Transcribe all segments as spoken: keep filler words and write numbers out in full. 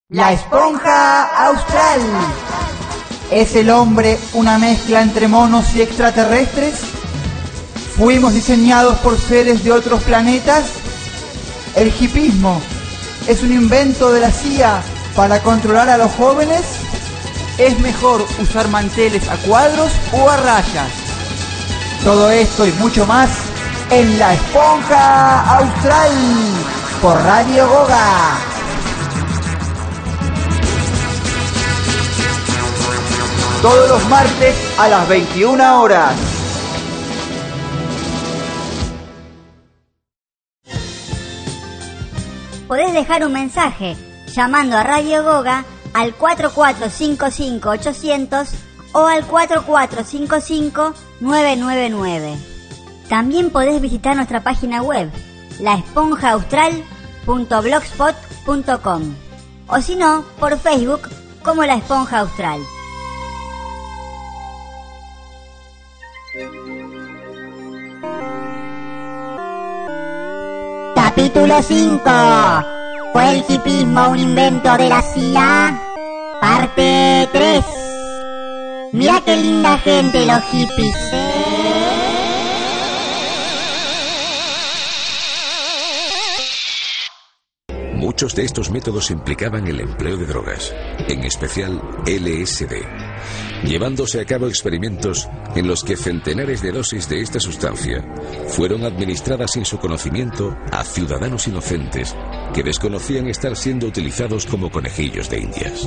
La esponja austral. ¿Es el hombre una mezcla entre monos y extraterrestres? ¿Fuimos diseñados por seres de otros planetas? ¿El hipismo es un invento de la C I A para controlar a los jóvenes? ¿Es mejor usar manteles a cuadros o a rayas? Todo esto y mucho más en La Esponja Austral por Radio Goga. Todos los martes a las veintiuna horas. Podés dejar un mensaje llamando a Radio Goga al cuatro cuatro cinco cinco ochocientos o al cuatro cuatro cinco cinco nueve nueve nueve. También podés visitar nuestra página web la esponja austral punto blogspot punto com o si no, por Facebook como La Esponja Austral. Capítulo cinco. ¿Fue el hipismo un invento de la C I A? Parte tres. Mira qué linda gente los hippies. Muchos de estos métodos implicaban el empleo de drogas, en especial L S D, llevándose a cabo experimentos en los que centenares de dosis de esta sustancia fueron administradas sin su conocimiento a ciudadanos inocentes que desconocían estar siendo utilizados como conejillos de indias.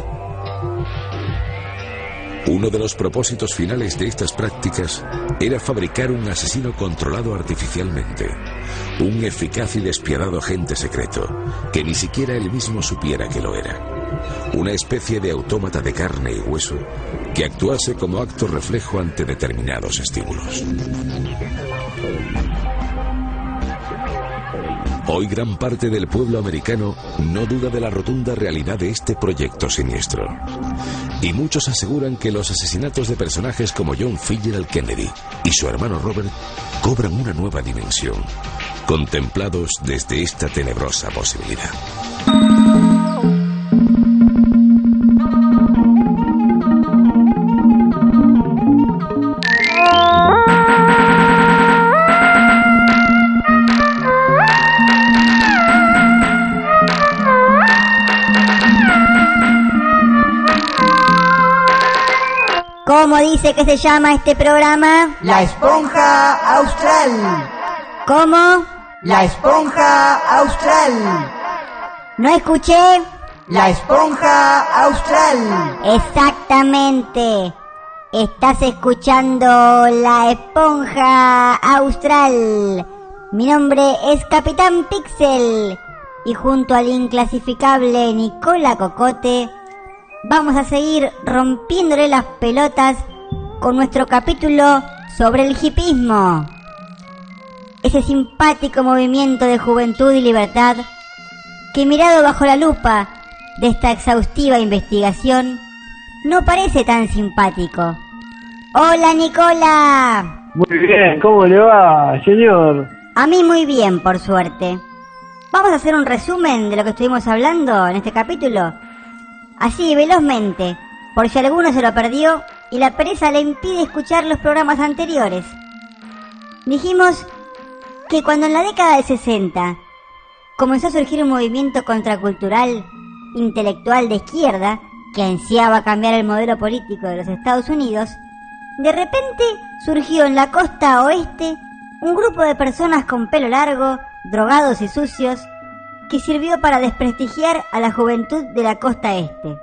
Uno de los propósitos finales de estas prácticas era fabricar un asesino controlado artificialmente, un eficaz y despiadado agente secreto que ni siquiera él mismo supiera que lo era, una especie de autómata de carne y hueso que actuase como acto reflejo ante determinados estímulos. Hoy gran parte del pueblo americano no duda de la rotunda realidad de este proyecto siniestro. Y muchos aseguran que los asesinatos de personajes como John Fitzgerald Kennedy y su hermano Robert cobran una nueva dimensión, contemplados desde esta tenebrosa posibilidad. ¿Cómo dice que se llama este programa? La Esponja Austral. ¿Cómo? La Esponja Austral. No escuché. La Esponja Austral. Exactamente. Estás escuchando La Esponja Austral. Mi nombre es Capitán Pixel y junto al inclasificable Nicola Cocote vamos a seguir rompiéndole las pelotas con nuestro capítulo sobre el hipismo. Ese simpático movimiento de juventud y libertad que, mirado bajo la lupa de esta exhaustiva investigación, no parece tan simpático. ¡Hola, Nicola! Muy bien, ¿cómo le va, señor? A mí muy bien, por suerte. Vamos a hacer un resumen de lo que estuvimos hablando en este capítulo. Así, velozmente, por si alguno se lo perdió y la pereza le impide escuchar los programas anteriores. Dijimos que cuando en la década del sesenta comenzó a surgir un movimiento contracultural, intelectual de izquierda, que ansiaba cambiar el modelo político de los Estados Unidos, de repente surgió en la costa oeste un grupo de personas con pelo largo, drogados y sucios, que sirvió para desprestigiar a la juventud de la costa este.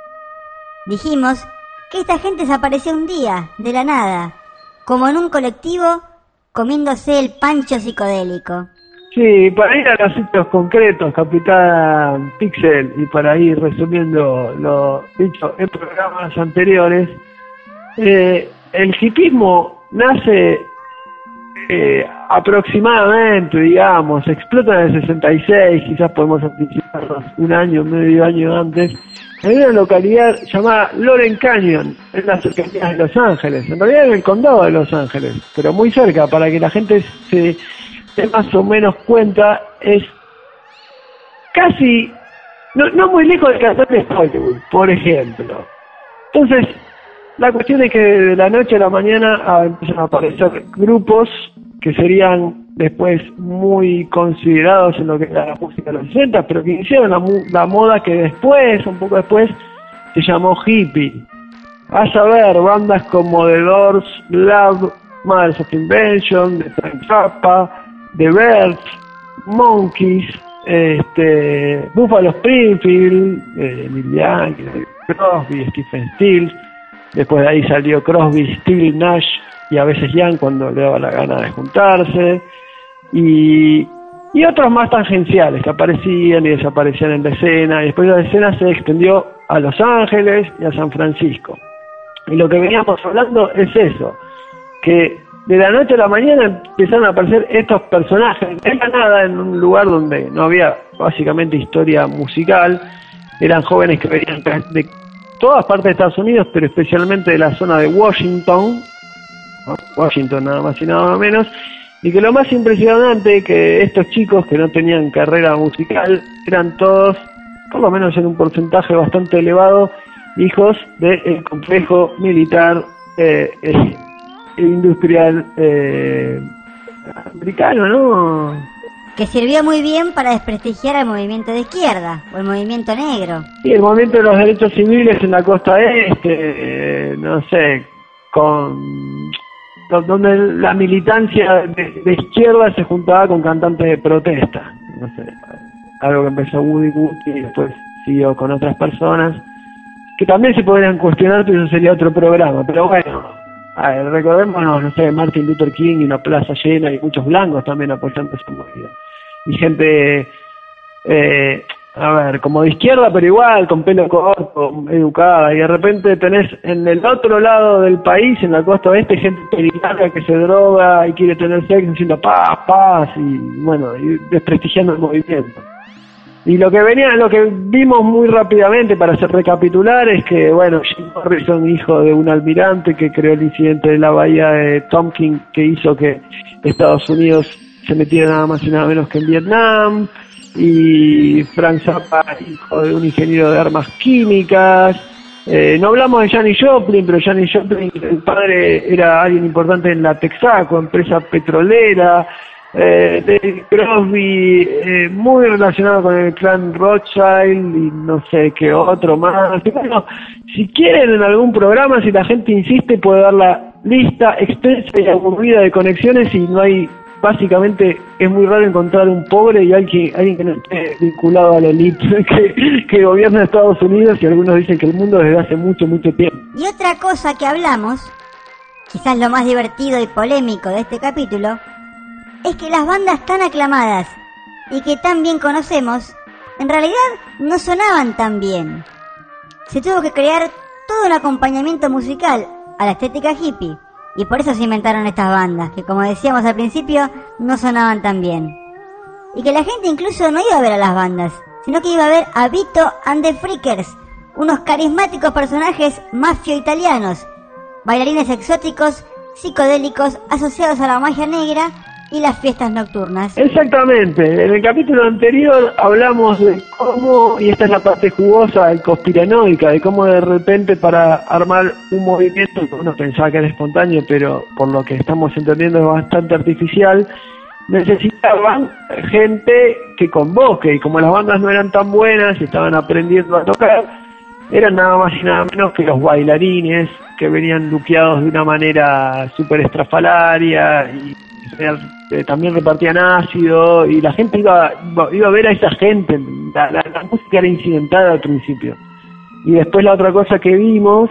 Dijimos que esta gente desapareció un día, de la nada, como en un colectivo, comiéndose el pancho psicodélico. Sí, para ir a los hechos concretos, Capitán Pixel, y para ir resumiendo lo dicho en programas anteriores, eh, el hipismo nace Eh, aproximadamente, digamos, explota en el sesenta y seis, quizás podemos anticiparnos un año, medio año antes, en una localidad llamada Loren Canyon, en las cercanías de Los Ángeles, en realidad en el condado de Los Ángeles, pero muy cerca, para que la gente se dé más o menos cuenta, es casi no, no muy lejos del cantón de Hollywood, por ejemplo. Entonces, la cuestión es que de la noche a la mañana ah, empiezan a aparecer grupos que serían después muy considerados en lo que era la música de los sesenta, pero que iniciaron la, mu- la moda que después, un poco después, se llamó hippie. A saber, bandas como The Doors, Love, Mothers of Invention, The Frank Zappa, The Birds, Monkeys, este, Buffalo Springfield, eh, Neil Young, Crosby, Stephen Stills. Después de ahí salió Crosby, Stills, Nash y a veces Young cuando le daba la gana de juntarse. Y, y otros más tangenciales que aparecían y desaparecían en la escena. Y después la escena se extendió a Los Ángeles y a San Francisco. Y lo que veníamos hablando es eso, que de la noche a la mañana empezaron a aparecer estos personajes. De la nada, en un lugar donde no había básicamente historia musical. Eran jóvenes que venían de todas partes de Estados Unidos, pero especialmente de la zona de Washington, ¿no? Washington nada más y nada menos, y que lo más impresionante que estos chicos que no tenían carrera musical eran todos, por lo menos en un porcentaje bastante elevado, hijos del complejo militar eh, eh, industrial eh, americano, ¿no? Que sirvió muy bien para desprestigiar al movimiento de izquierda, o el movimiento negro. Sí, el movimiento de los derechos civiles en la costa este, eh, no sé, con donde la militancia de, de izquierda se juntaba con cantantes de protesta, no sé, algo que empezó Woody Guthrie y después siguió con otras personas, que también se podrían cuestionar, pero eso sería otro programa, pero bueno, a ver, recordémonos, no sé, Martin Luther King y una plaza llena y muchos blancos también apoyando esa movida. Y gente, eh, a ver, como de izquierda, pero igual, con pelo corto, educada, y de repente tenés en el otro lado del país, en la costa oeste, gente peligrosa que se droga y quiere tener sexo diciendo paz, paz, y bueno, y desprestigiando el movimiento. Y lo que venía, lo que vimos muy rápidamente, para hacer recapitular, es que, bueno, Jim Morrison, hijo de un almirante que creó el incidente de la bahía de Tonkin, que hizo que Estados Unidos se metiera nada más y nada menos que en Vietnam, y Frank Zappa, hijo de un ingeniero de armas químicas. Eh, no hablamos de Janis Joplin, pero Janis Joplin, el padre era alguien importante en la Texaco, empresa petrolera. Eh, David Crosby, eh, muy relacionado con el clan Rothschild y no sé qué otro más. Y bueno, si quieren en algún programa, si la gente insiste, puede dar la lista extensa y aburrida de conexiones, y no hay, básicamente es muy raro encontrar un pobre y alguien, alguien que no esté vinculado a la élite que, que gobierna Estados Unidos, y algunos dicen que el mundo desde hace mucho, mucho tiempo. Y otra cosa que hablamos, quizás lo más divertido y polémico de este capítulo, es que las bandas tan aclamadas y que tan bien conocemos, en realidad no sonaban tan bien. Se tuvo que crear todo un acompañamiento musical a la estética hippie, y por eso se inventaron estas bandas, que como decíamos al principio, no sonaban tan bien. Y que la gente incluso no iba a ver a las bandas, sino que iba a ver a Vito and the Freakers, unos carismáticos personajes mafio-italianos, bailarines exóticos, psicodélicos, asociados a la magia negra y las fiestas nocturnas. Exactamente. En el capítulo anterior hablamos de cómo, y esta es la parte jugosa y conspiranoica, de cómo de repente para armar un movimiento que uno pensaba que era espontáneo, pero por lo que estamos entendiendo es bastante artificial, necesitaban gente que convoque, y como las bandas no eran tan buenas y estaban aprendiendo a tocar, eran nada más y nada menos que los bailarines que venían luqueados de una manera súper estrafalaria y Eh, también repartían ácido, y la gente iba, iba, iba a ver a esa gente. La, la, la música era incidental al principio. Y después la otra cosa que vimos,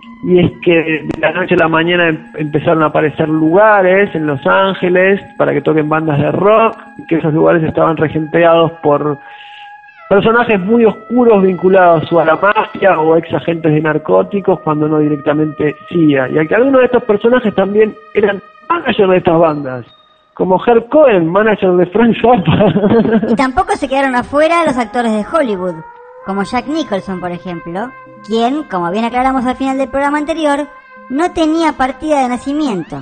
y es que de la noche a la mañana em, empezaron a aparecer lugares en Los Ángeles para que toquen bandas de rock, y que esos lugares estaban regenteados por personajes muy oscuros vinculados o a la mafia o ex agentes de narcóticos, cuando no directamente C I A. Y que algunos de estos personajes también eran manager de estas bandas, como Herb Cohen, manager de Frank Zappa. Y tampoco se quedaron afuera los actores de Hollywood, como Jack Nicholson, por ejemplo, quien, como bien aclaramos al final del programa anterior, no tenía partida de nacimiento.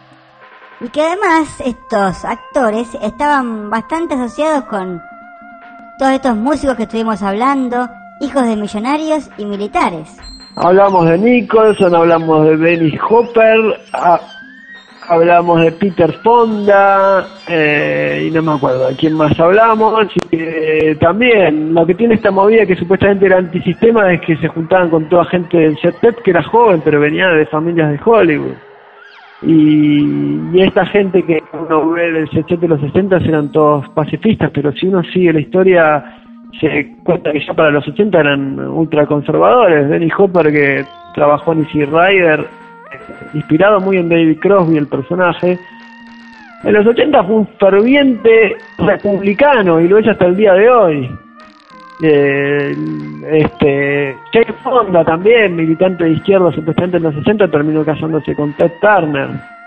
Y que además estos actores estaban bastante asociados con todos estos músicos que estuvimos hablando, hijos de millonarios y militares. Hablamos de Nicholson, hablamos de Dennis Hopper, a, hablamos de Peter Fonda, eh, y no me acuerdo de quién más hablamos. Y, eh, también, lo que tiene esta movida que supuestamente era antisistema es que se juntaban con toda gente del jet set que era joven, pero venía de familias de Hollywood. Y, y esta gente que uno ve del jet set de los sesenta eran todos pacifistas, pero si uno sigue la historia se cuenta que ya para los ochenta eran ultraconservadores. Dennis Hopper, que trabajó en Easy Rider, inspirado muy en David Crosby, el personaje, en los ochenta fue un ferviente republicano y lo es hasta el día de hoy. Eh, este Jane Fonda, también militante de izquierda, supuestamente en los sesenta terminó casándose con Ted Turner.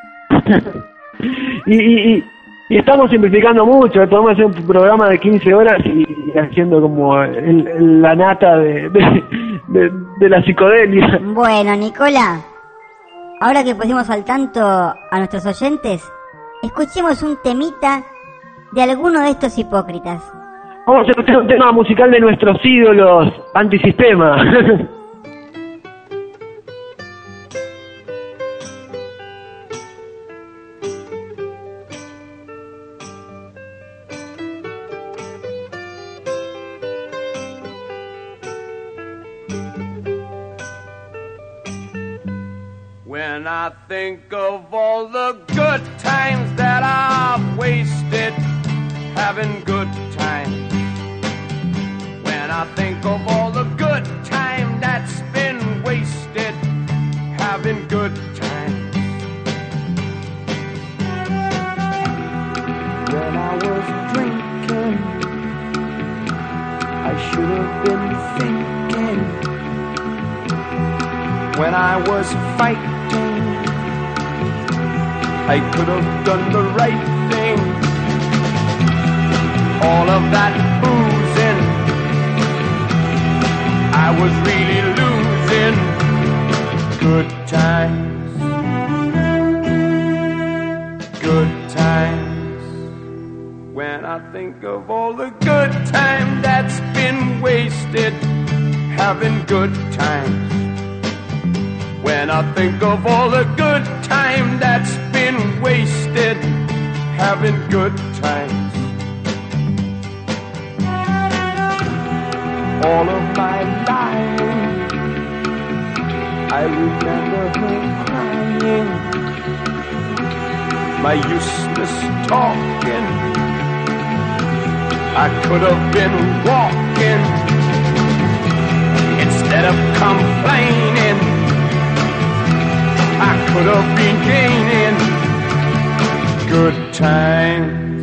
y, y, y Y estamos simplificando mucho, ¿eh? Podemos hacer un programa de quince horas y, y haciendo como el, el, la nata de, de, de, de la psicodelia. Bueno, Nicola, ahora que pusimos al tanto a nuestros oyentes, escuchemos un temita de alguno de estos hipócritas. Vamos a escuchar un tema musical de nuestros ídolos antisistema. When I think of all the good times that I've wasted, having good times. When I think of all the good time that's been wasted, having good times. When I was drinking, I should have been thinking. When I was fighting, I could have done the right thing. All of that boozing, I was really losing. Good times, good times. When I think of all the good time that's been wasted, having good times. When I think of all the good time that's been wasted, having good times. All of my lying, I remember her crying. My useless talking, I could have been walking instead of complaining. I could have been gaining good times.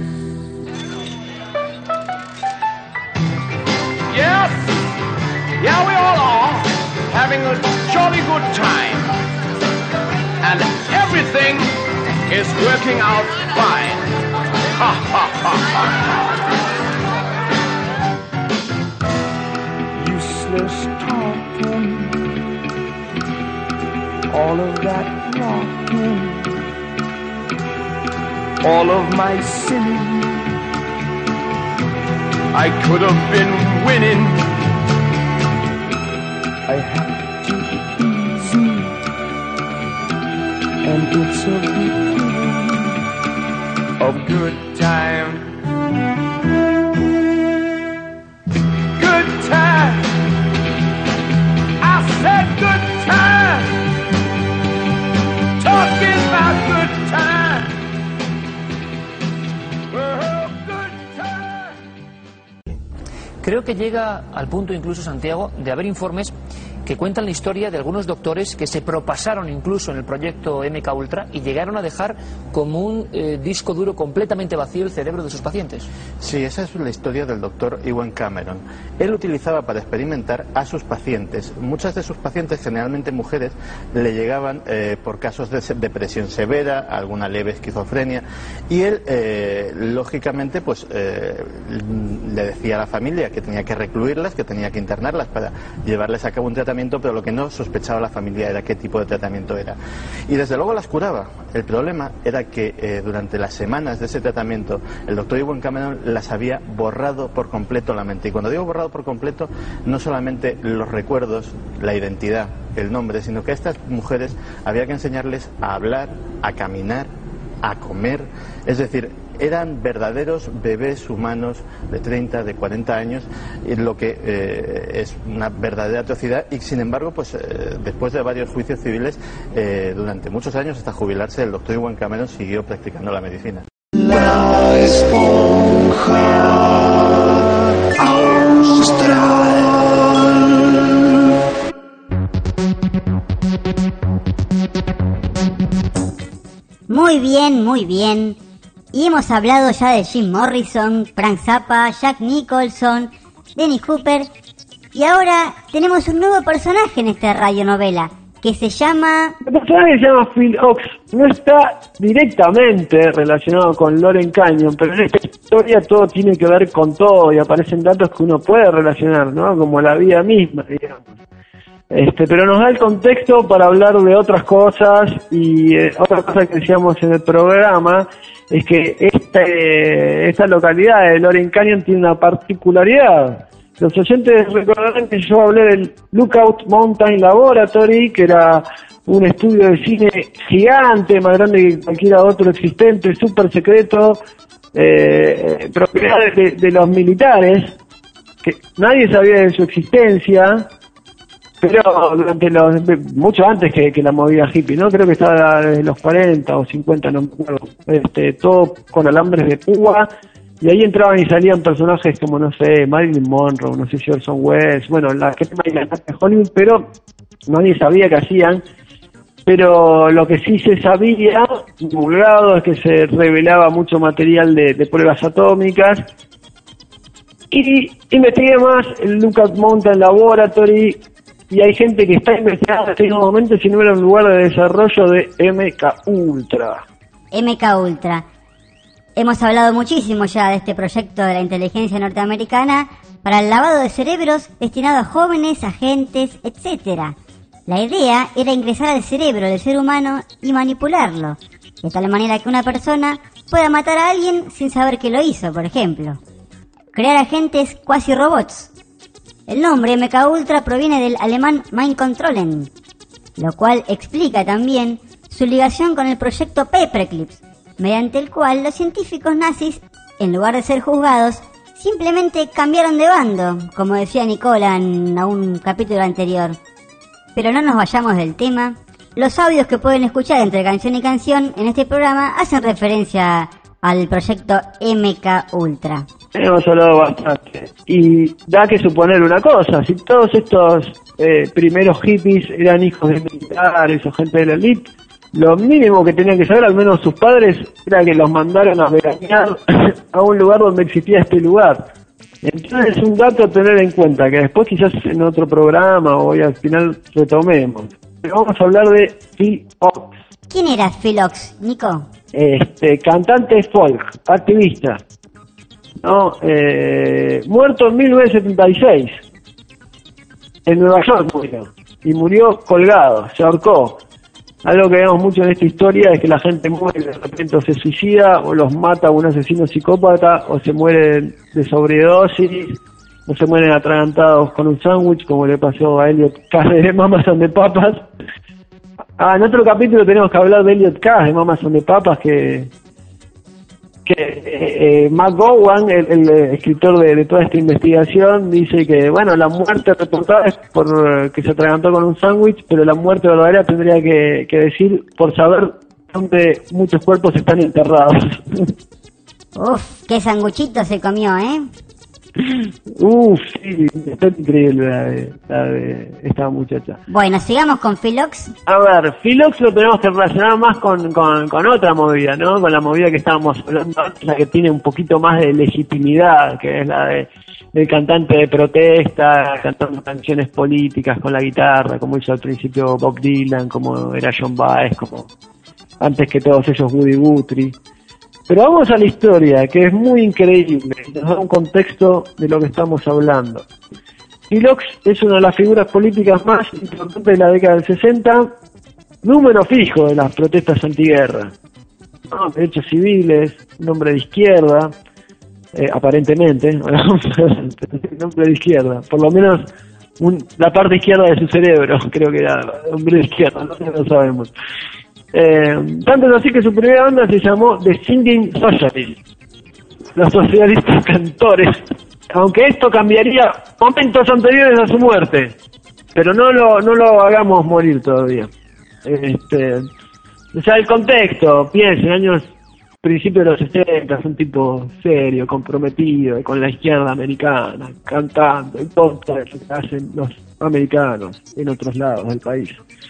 Yes, yeah, we all are having a jolly good time, and everything is working out fine. Ha ha ha ha. Useless talking, all of that walking, all of my sinning, I could have been winning. I have to be easy, and it's a beginning of good time. Good time, I said good time. Talking about good time. Oh, good time. Creo que llega al punto incluso, Santiago, de haber informes que cuentan la historia de algunos doctores que se propasaron incluso en el proyecto M K Ultra y llegaron a dejar como un eh, disco duro completamente vacío el cerebro de sus pacientes. Sí, esa es la historia del doctor Ewan Cameron. Él utilizaba para experimentar a sus pacientes. Muchas de sus pacientes, generalmente mujeres, le llegaban eh, por casos de depresión severa, alguna leve esquizofrenia, y él, eh, lógicamente, pues eh, le decía a la familia que tenía que recluirlas, que tenía que internarlas para llevarles a cabo un tratamiento tratamiento, pero lo que no sospechaba la familia era qué tipo de tratamiento era. Y desde luego las curaba. El problema era que eh, durante las semanas de ese tratamiento el doctor Ewen Cameron las había borrado por completo la mente. Y cuando digo borrado por completo, no solamente los recuerdos, la identidad, el nombre, sino que a estas mujeres había que enseñarles a hablar, a caminar, a comer, es decir, eran verdaderos bebés humanos de treinta, de cuarenta años, lo que eh, es una verdadera atrocidad. Y sin embargo, pues eh, después de varios juicios civiles, eh, durante muchos años hasta jubilarse, el doctor Ewen Cameron siguió practicando la medicina. La esponja austral. Muy bien, muy bien. Y hemos hablado ya de Jim Morrison, Frank Zappa, Jack Nicholson, Dennis Hopper. Y ahora tenemos un nuevo personaje en esta radionovela, que se llama... El personaje se llama Phil Ochs. No está directamente relacionado con Loren Canyon, pero en esta historia todo tiene que ver con todo y aparecen datos que uno puede relacionar, ¿no? Como la vida misma, digamos. Este, pero nos da el contexto para hablar de otras cosas. Y eh, otra cosa que decíamos en el programa es que este, esta localidad de Loren Canyon tiene una particularidad. Los oyentes recordarán que yo hablé del Lookout Mountain Laboratory, que era un estudio de cine gigante, más grande que cualquier otro existente, súper secreto, eh, propiedad de, de los militares, que nadie sabía de su existencia, pero durante los, mucho antes que, que la movida hippie, ¿no? Creo que estaba desde los cuarenta o cincuenta, no me acuerdo, este, todo con alambres de púa, y ahí entraban y salían personajes como, no sé, Marilyn Monroe, no sé si Orson Welles, bueno, la crema y la nata de Hollywood, pero nadie sabía qué hacían. Pero lo que sí se sabía, divulgado, es que se revelaba mucho material de, de pruebas atómicas. Y investigué más el Lookout Mountain Laboratory, y hay gente que está investigando en este momento si no era un lugar de desarrollo de M K Ultra. M K Ultra. Hemos hablado muchísimo ya de este proyecto de la inteligencia norteamericana para el lavado de cerebros destinado a jóvenes, agentes, etcétera. La idea era ingresar al cerebro del ser humano y manipularlo, de tal manera que una persona pueda matar a alguien sin saber que lo hizo, por ejemplo. Crear agentes cuasi robots. El nombre M K Ultra proviene del alemán Mind Controllen, lo cual explica también su ligación con el proyecto Paperclip, mediante el cual los científicos nazis, en lugar de ser juzgados, simplemente cambiaron de bando, como decía Nicola en un capítulo anterior. Pero no nos vayamos del tema. Los audios que pueden escuchar entre canción y canción en este programa hacen referencia al proyecto M K Ultra. Hemos hablado bastante. Y da que suponer una cosa, si todos estos eh, primeros hippies eran hijos de militares o gente de la elite, lo mínimo que tenían que saber, al menos sus padres, era que los mandaron a veranear a un lugar donde existía este lugar. Entonces es un dato a tener en cuenta, que después quizás en otro programa o hoy al final retomemos. Pero vamos a hablar de Phil Ochs. ¿Quién era Phil Ochs, Nico? Este, cantante folk, activista, ¿no? Eh, muerto en mil novecientos setenta y seis, en Nueva York murió, y murió colgado, se ahorcó. Algo que vemos mucho en esta historia es que la gente muere y de repente o se suicida, o los mata un asesino psicópata, o se mueren de sobredosis, o se mueren atragantados con un sándwich, como le pasó a Elliot Cass de Mamas and the Papas. Ah, en otro capítulo tenemos que hablar de Elliot Cass de Mamas and the Papas, que que eh, eh, McGowan, el, el escritor de, de toda esta investigación, dice que, bueno, la muerte reportada es por uh, que se atragantó con un sándwich, pero la muerte verdadera tendría que, que decir por saber dónde muchos cuerpos están enterrados. Uf, qué sanguchito se comió, ¿eh? Uf, sí, está increíble la de, la de esta muchacha. Bueno, sigamos con Phil Ochs. A ver, Phil Ochs lo tenemos que relacionar más con, con, con otra movida, ¿no? Con la movida que estábamos hablando antes, la que tiene un poquito más de legitimidad, que es la de del cantante de protesta, cantando canciones políticas con la guitarra, como hizo al principio Bob Dylan, como era John Baez, como antes que todos ellos Woody Guthrie. Pero vamos a la historia, que es muy increíble, nos da un contexto de lo que estamos hablando. Phil Ox es una de las figuras políticas más importantes de la década del sesenta, número fijo de las protestas antiguerra. No, derechos civiles, un hombre de izquierda, eh, aparentemente, un hombre de izquierda, por lo menos un, la parte izquierda de su cerebro, creo que era hombre de izquierda, no sé, lo sabemos. Eh, tanto es así que su primera banda se llamó The Singing Socialists, los socialistas cantores, aunque esto cambiaría momentos anteriores a su muerte, pero no lo no lo hagamos morir todavía. Este, o sea, el contexto, piensen, años principios de los sesenta, un tipo serio, comprometido, con la izquierda americana, cantando, y todo eso que hacen los americanos en otros lados del país.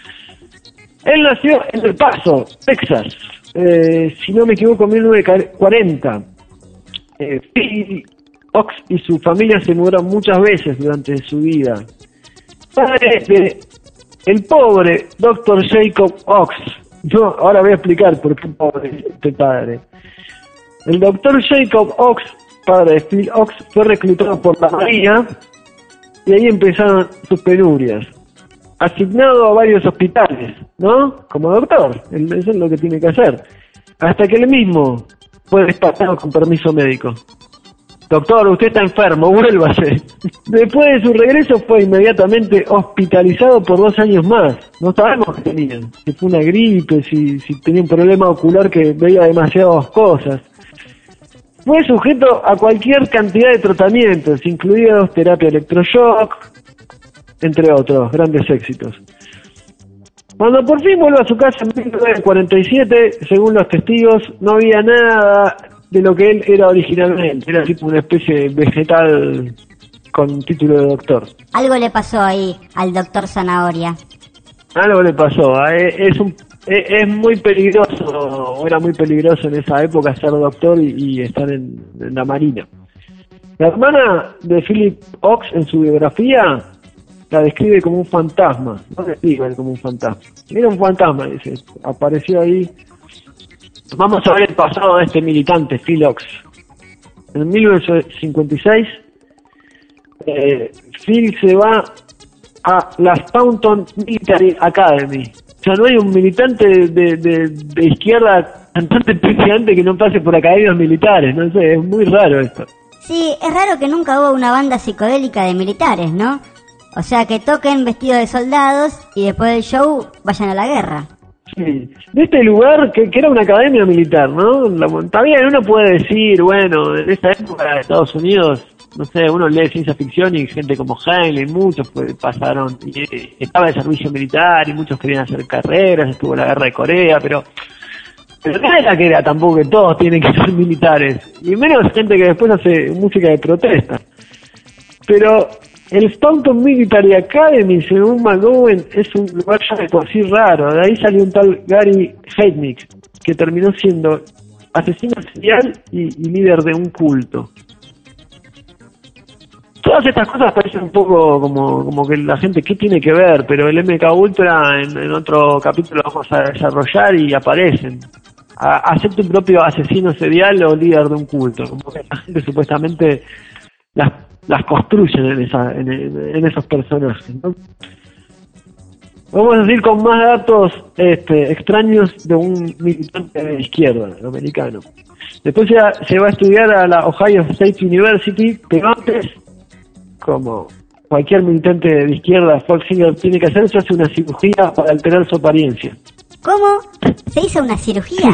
Él nació en El Paso, Texas, eh, si no me equivoco, en mil novecientos cuarenta. Eh, Phil Ox y su familia se mudaron muchas veces durante su vida. Padre de el pobre doctor Jacob Ox. Yo ahora voy a explicar por qué pobre este padre. El doctor Jacob Ox, padre de Phil Ox, fue reclutado por la Marina y ahí empezaron sus penurias. Asignado a varios hospitales, ¿no? Como doctor, eso es lo que tiene que hacer. Hasta que él mismo fue despachado con permiso médico. Doctor, usted está enfermo, vuélvase. Después de su regreso fue inmediatamente hospitalizado por dos años más. No sabemos qué tenía. Si fue una gripe, si, si tenía un problema ocular que veía demasiadas cosas. Fue sujeto a cualquier cantidad de tratamientos, incluidos terapia electroshock, entre otros grandes éxitos. Cuando por fin vuelve a su casa en mil novecientos cuarenta y siete, según los testigos, no había nada de lo que él era originalmente. Era tipo una especie de vegetal con título de doctor. Algo le pasó ahí al doctor Zanahoria. Algo le pasó. Es, es, un, es, es muy peligroso, o era muy peligroso en esa época ser doctor y, y estar en, en la Marina. La hermana de Philip Ox, en su biografía, la describe como un fantasma. No describe como un fantasma. Era un fantasma, dice. Apareció ahí. Vamos a ver el pasado de este militante, Phil Ox. En mil novecientos cincuenta y seis, eh, Phil se va a la Staunton Military Academy. O sea, no hay un militante de, de, de, de izquierda cantante presidente que no pase por academias militares. No sé, es muy raro esto. Sí, es raro que nunca hubo una banda psicodélica de militares, ¿no? O sea, que toquen vestidos de soldados y después del show vayan a la guerra. Sí, de este lugar que, que era una academia militar, ¿no? La, está bien, uno puede decir, bueno, en esa época de Estados Unidos, no sé, uno lee ciencia ficción y gente como Heinlein, muchos pues, pasaron, y, eh, estaba de servicio militar y muchos querían hacer carreras, estuvo la guerra de Corea, pero, pero no era que era tampoco que todos tienen que ser militares, y menos gente que después hace música de protesta. Pero el Staunton Military Academy, según McGowan, es un lugar ya de por sí raro. De ahí salió un tal Gary Heidnik, que terminó siendo asesino serial y, y líder de un culto. Todas estas cosas parecen un poco como, como que la gente, ¿qué tiene que ver? Pero el M K Ultra en, en otro capítulo vamos a desarrollar y aparecen. Acepta un propio asesino serial o líder de un culto. Como que la gente supuestamente las las construyen en esa en, en esos personajes, ¿no? Vamos a decir con más datos este, extraños de un militante de izquierda americano. Después se, se va a estudiar a la Ohio State University, pero antes, como cualquier militante de izquierda, Folksinger tiene que hacer, se hace una cirugía para alterar su apariencia. ¿Cómo? ¿Se hizo una cirugía?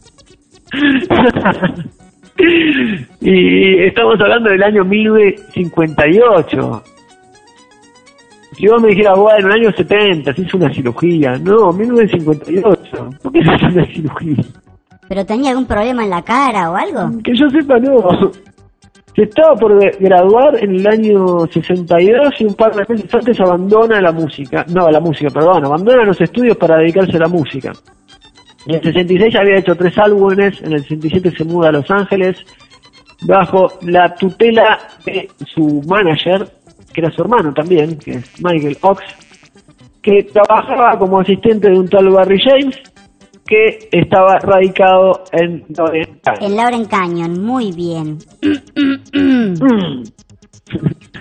Y estamos hablando del año mil novecientos cincuenta y ocho. Si vos me dijeras, bueno, en el año setenta se hizo una cirugía. No, mil novecientos cincuenta y ocho. ¿Por qué se hizo una cirugía? ¿Pero tenía algún problema en la cara o algo? Que yo sepa, no. Se estaba por graduar en el año sesenta y dos y un par de meses antes abandona la música. No, la música, perdón. Abandona los estudios para dedicarse a la música. En el sesenta y seis ya había hecho tres álbumes, en el sesenta y siete se muda a Los Ángeles, bajo la tutela de su manager, que era su hermano también, que es Michael Ox, que trabajaba como asistente de un tal Barry James, que estaba radicado en Lauren Canyon. En Lauren Canyon, muy bien.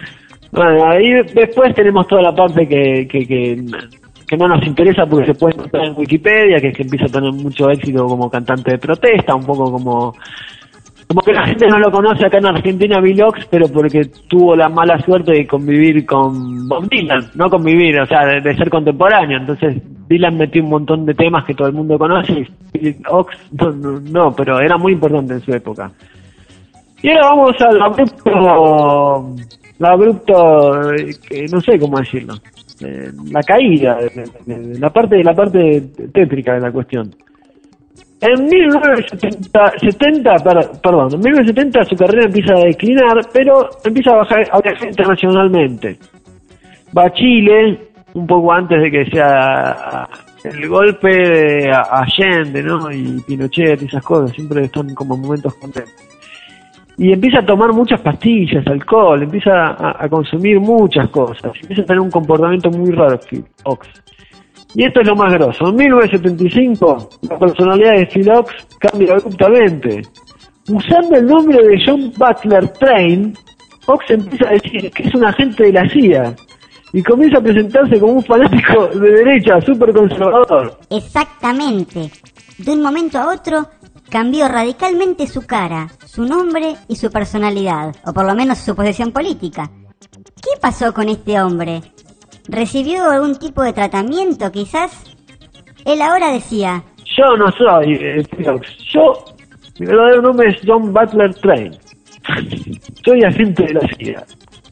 Bueno, ahí después tenemos toda la parte que, que, que, que no nos interesa porque se puede encontrar en Wikipedia, que es que empieza a tener mucho éxito como cantante de protesta, un poco como como que la gente no lo conoce acá en Argentina, Bill Ox, pero porque tuvo la mala suerte de convivir con Bob Dylan, no convivir, o sea, de, de ser contemporáneo. Entonces Dylan metió un montón de temas que todo el mundo conoce y Bill Ox no, no, no, pero era muy importante en su época. Y ahora vamos al abrupto, la abrupto, eh, no sé cómo decirlo, eh, la caída, de, de, de, la parte la parte tétrica de la cuestión. En mil novecientos setenta, perdón, en mil novecientos setenta su carrera empieza a declinar, pero empieza a bajar, a viajar internacionalmente. Va a Chile, un poco antes de que sea el golpe de Allende, ¿no? Y Pinochet y esas cosas, siempre están como momentos contentos. Y empieza a tomar muchas pastillas, alcohol, empieza a, a consumir muchas cosas, empieza a tener un comportamiento muy raro, Ox. Y esto es lo más grosso. En mil novecientos setenta y cinco, la personalidad de Phil Ox cambia abruptamente. Usando el nombre de John Butler Train, Ox empieza a decir que es un agente de la C I A y comienza a presentarse como un fanático de derecha, súper conservador. Exactamente. De un momento a otro, cambió radicalmente su cara, su nombre y su personalidad, o por lo menos su posición política. ¿Qué pasó con este hombre? ¿Recibió algún tipo de tratamiento, quizás? Él ahora decía: yo no soy eh, Ox, yo, mi verdadero nombre es John Butler Train. Soy agente de la C I A.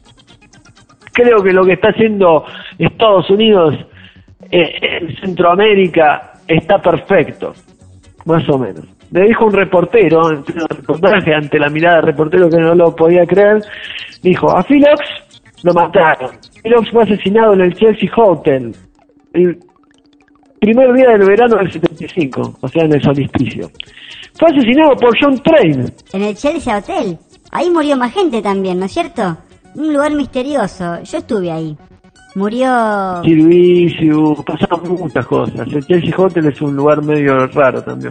Creo que lo que está haciendo Estados Unidos eh, en Centroamérica está perfecto, más o menos. Le dijo un reportero, en pleno reportaje, ante la mirada del reportero que no lo podía creer, dijo: a Phil Ox lo mataron. Phil Ox fue asesinado en el Chelsea Hotel el primer día del verano del setenta y cinco, o sea, en el solsticio. Fue asesinado por John Train. En el Chelsea Hotel. Ahí murió más gente también, ¿no es cierto? Un lugar misterioso. Yo estuve ahí. Murió... Servicio, pasaron muchas cosas. El Chelsea Hotel es un lugar medio raro también.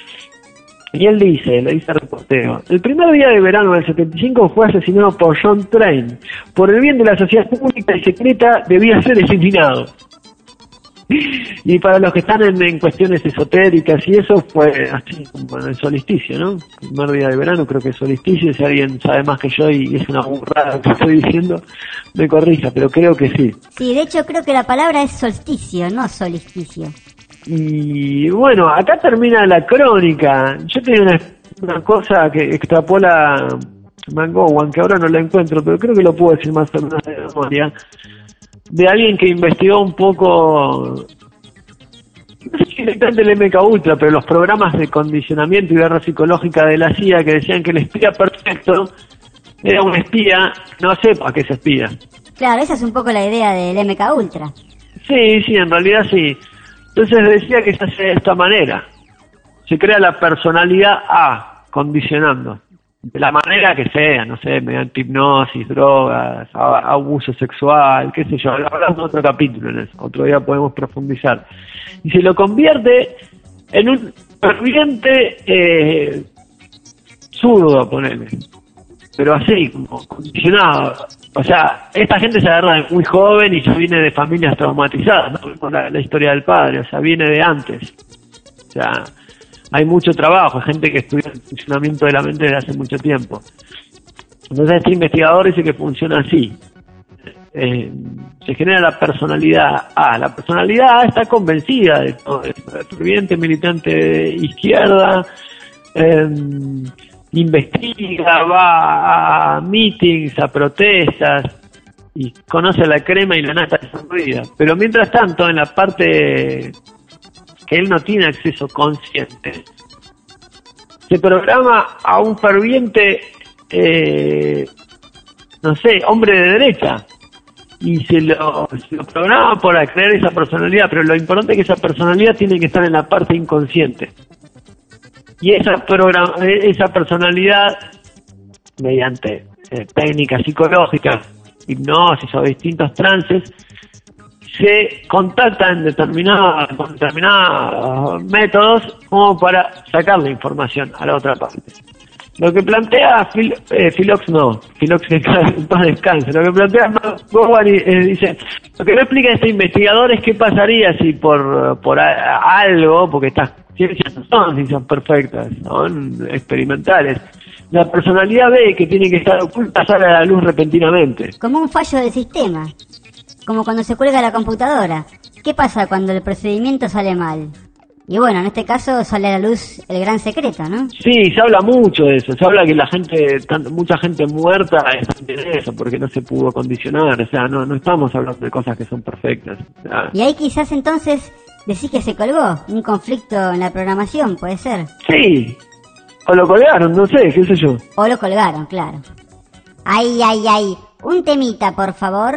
Y él dice, le dice al reportero: el primer día de verano del setenta y cinco fue asesinado por John Train. Por el bien de la sociedad pública y secreta debía ser eliminado. Y para los que están en, en cuestiones esotéricas y eso, fue así como en el solsticio, ¿no? El primer día de verano creo que es solsticio. Si alguien sabe más que yo y es una burrada que estoy diciendo, me corrija, pero creo que sí. Sí, de hecho creo que la palabra es solsticio, no solsticio. Y bueno, acá termina la crónica. Yo tenía una, una cosa que extrapola McGowan, que ahora no la encuentro, pero creo que lo puedo decir más o menos de memoria, de alguien que investigó un poco, no sé si directamente el M K Ultra, pero los programas de condicionamiento y guerra psicológica de la C I A, que decían que el espía perfecto era un espía que no sepa que es espía. Claro, esa es un poco la idea del M K Ultra. Sí, sí, en realidad sí. Entonces decía que se hace de esta manera. Se crea la personalidad A, condicionando. De la manera que sea, no sé, mediante hipnosis, drogas, abuso sexual, qué sé yo. Hablamos de otro capítulo en eso. Otro día podemos profundizar. Y se lo convierte en un ferviente eh, zurdo, ponele. Pero así, como condicionado. O sea, esta gente se agarra de muy joven y ya viene de familias traumatizadas, ¿no? Con la, la historia del padre, o sea, viene de antes. O sea, hay mucho trabajo, hay gente que estudia el funcionamiento de la mente desde hace mucho tiempo. Entonces este investigador dice que funciona así. Eh, se genera la personalidad A. La personalidad A está convencida de todo esto. El ferviente militante de izquierda, eh, investiga, va a meetings, a protestas y conoce la crema y la nata de su vida. Pero mientras tanto, en la parte que él no tiene acceso consciente, se programa a un ferviente, eh, no sé, hombre de derecha, y se lo, se lo programa para crear esa personalidad, pero lo importante es que esa personalidad tiene que estar en la parte inconsciente. Y esa, programa, esa personalidad, mediante eh, técnicas psicológicas, hipnosis o distintos trances, se contacta en determinados, con determinados métodos como para sacar la información a la otra parte. Lo que plantea Phil, eh, Philox, no, Philox que en paz descanse, lo que plantea Bowen eh, dice, lo que no explica este investigador es qué pasaría si por, por a, algo, porque estas ciencias no son ciencias perfectas, son experimentales, la personalidad B que tiene que estar oculta sale a la luz repentinamente. Como un fallo del sistema, como cuando se cuelga la computadora. ¿Qué pasa cuando el procedimiento sale mal? Y bueno, en este caso sale a la luz el gran secreto, ¿no? Sí, se habla mucho de eso, se habla que la gente, tanto, mucha gente muerta está en eso, porque no se pudo condicionar, o sea, no no estamos hablando de cosas que son perfectas. O sea, y ahí quizás entonces decís que se colgó, un conflicto en la programación, ¿puede ser? Sí, o lo colgaron, no sé, qué sé yo. O lo colgaron, claro. Ay, ay, ay, un temita, por favor.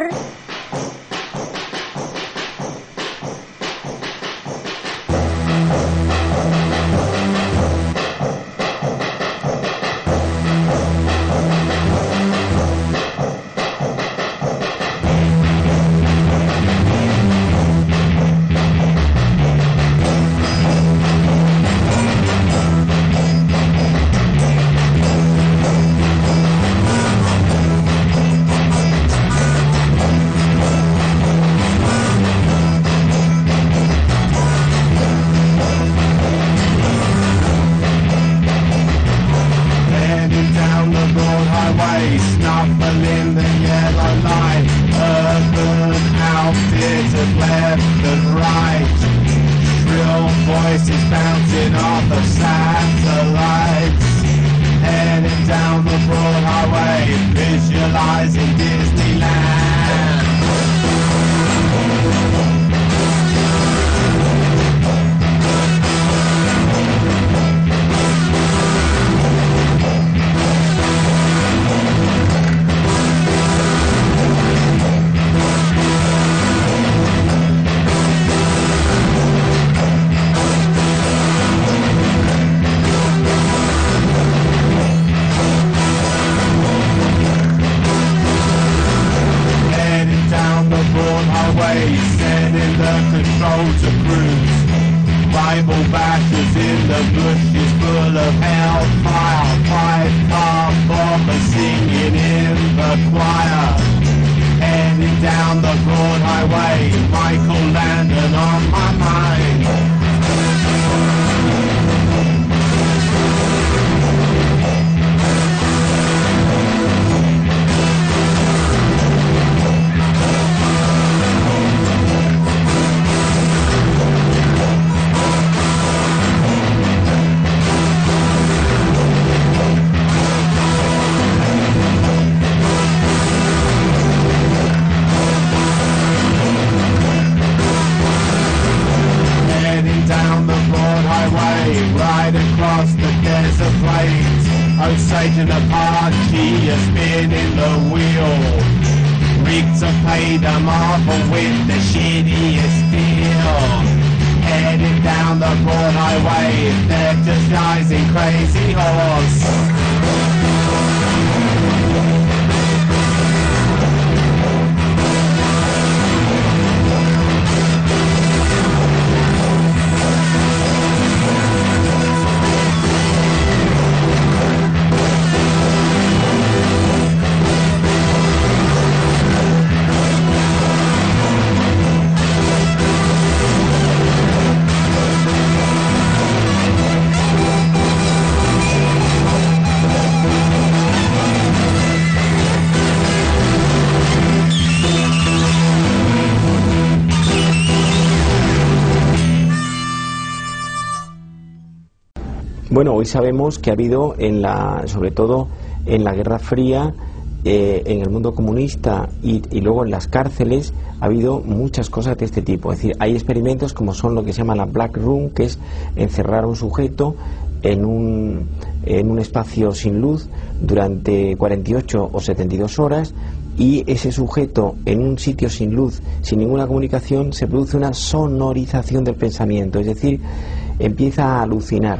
Bueno, hoy sabemos que ha habido, en la, sobre todo en la Guerra Fría, eh, en el mundo comunista y, y luego en las cárceles, ha habido muchas cosas de este tipo. Es decir, hay experimentos como son lo que se llama la Black Room, que es encerrar a un sujeto en un, en un espacio sin luz durante cuarenta y ocho o setenta y dos horas, y ese sujeto en un sitio sin luz, sin ninguna comunicación, se produce una sonorización del pensamiento, es decir, empieza a alucinar.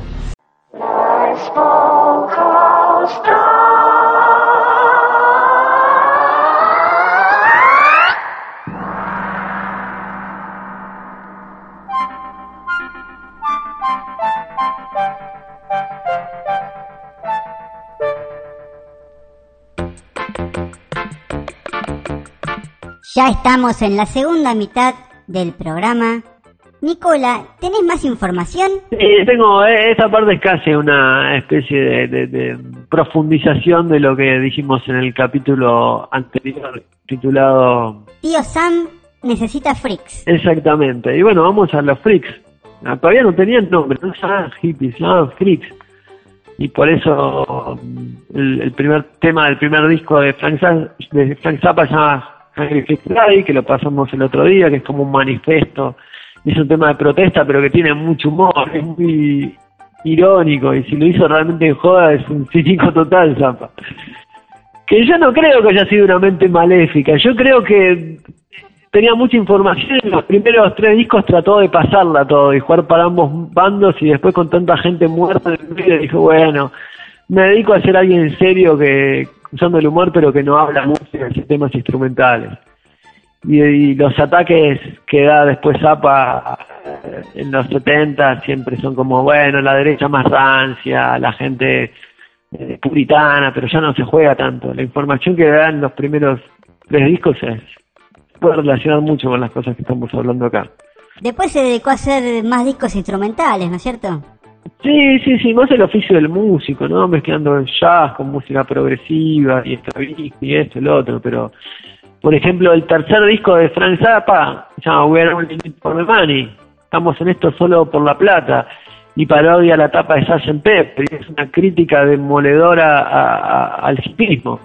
Ya estamos en la segunda mitad del programa. Nicola, ¿tenés más información? Sí, tengo, esta parte es casi una especie de, de, de profundización de lo que dijimos en el capítulo anterior, titulado Tío Sam necesita freaks. Exactamente, y bueno, vamos a los freaks. Todavía no tenían nombre, no se llamaban hippies, se llamaban freaks. Y por eso el, el primer tema del primer disco de Frank Zappa, de Frank Zappa se llama Hungry Freak Friday, que lo pasamos el otro día, que es como un manifiesto. Es un tema de protesta, pero que tiene mucho humor, es muy irónico, y si lo hizo realmente en joda es un cínico total, Zappa. Que yo no creo que haya sido una mente maléfica, yo creo que tenía mucha información, en los primeros tres discos trató de pasarla todo y jugar para ambos bandos, y después con tanta gente muerta en el medio dijo, bueno, me dedico a ser alguien serio que usando el humor, pero que no habla mucho de temas instrumentales. Y, y los ataques que da después Zappa en los setenta siempre son como, bueno, la derecha más rancia, la gente eh, puritana, pero ya no se juega tanto. La información que da en los primeros tres discos es, puede relacionar mucho con las cosas que estamos hablando acá. Después se dedicó a hacer más discos instrumentales, ¿no es cierto? Sí, sí, sí, más el oficio del músico, ¿no? Mezclando jazz con música progresiva y Stravinsky y esto y lo otro, pero... Por ejemplo, el tercer disco de Frank Zappa se llama We Are Only In It For The Money. Estamos en esto solo por la plata. Y parodia la tapa de sergeant Pepper. Y es una crítica demoledora a, a, al hipismo.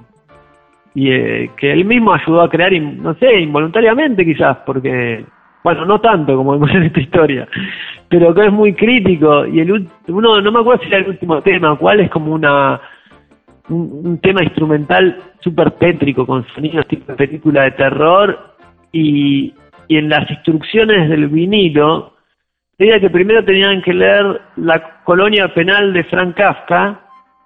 Y eh, que él mismo ayudó a crear, no sé, involuntariamente quizás, porque, bueno, no tanto como vemos en esta historia, pero que es muy crítico. Y el uno, no me acuerdo si era el último tema, cuál es como una... Un, un tema instrumental súper tétrico, con sonidos tipo de película de terror, y, y en las instrucciones del vinilo, decía que primero tenían que leer La colonia penal de Frank Kafka,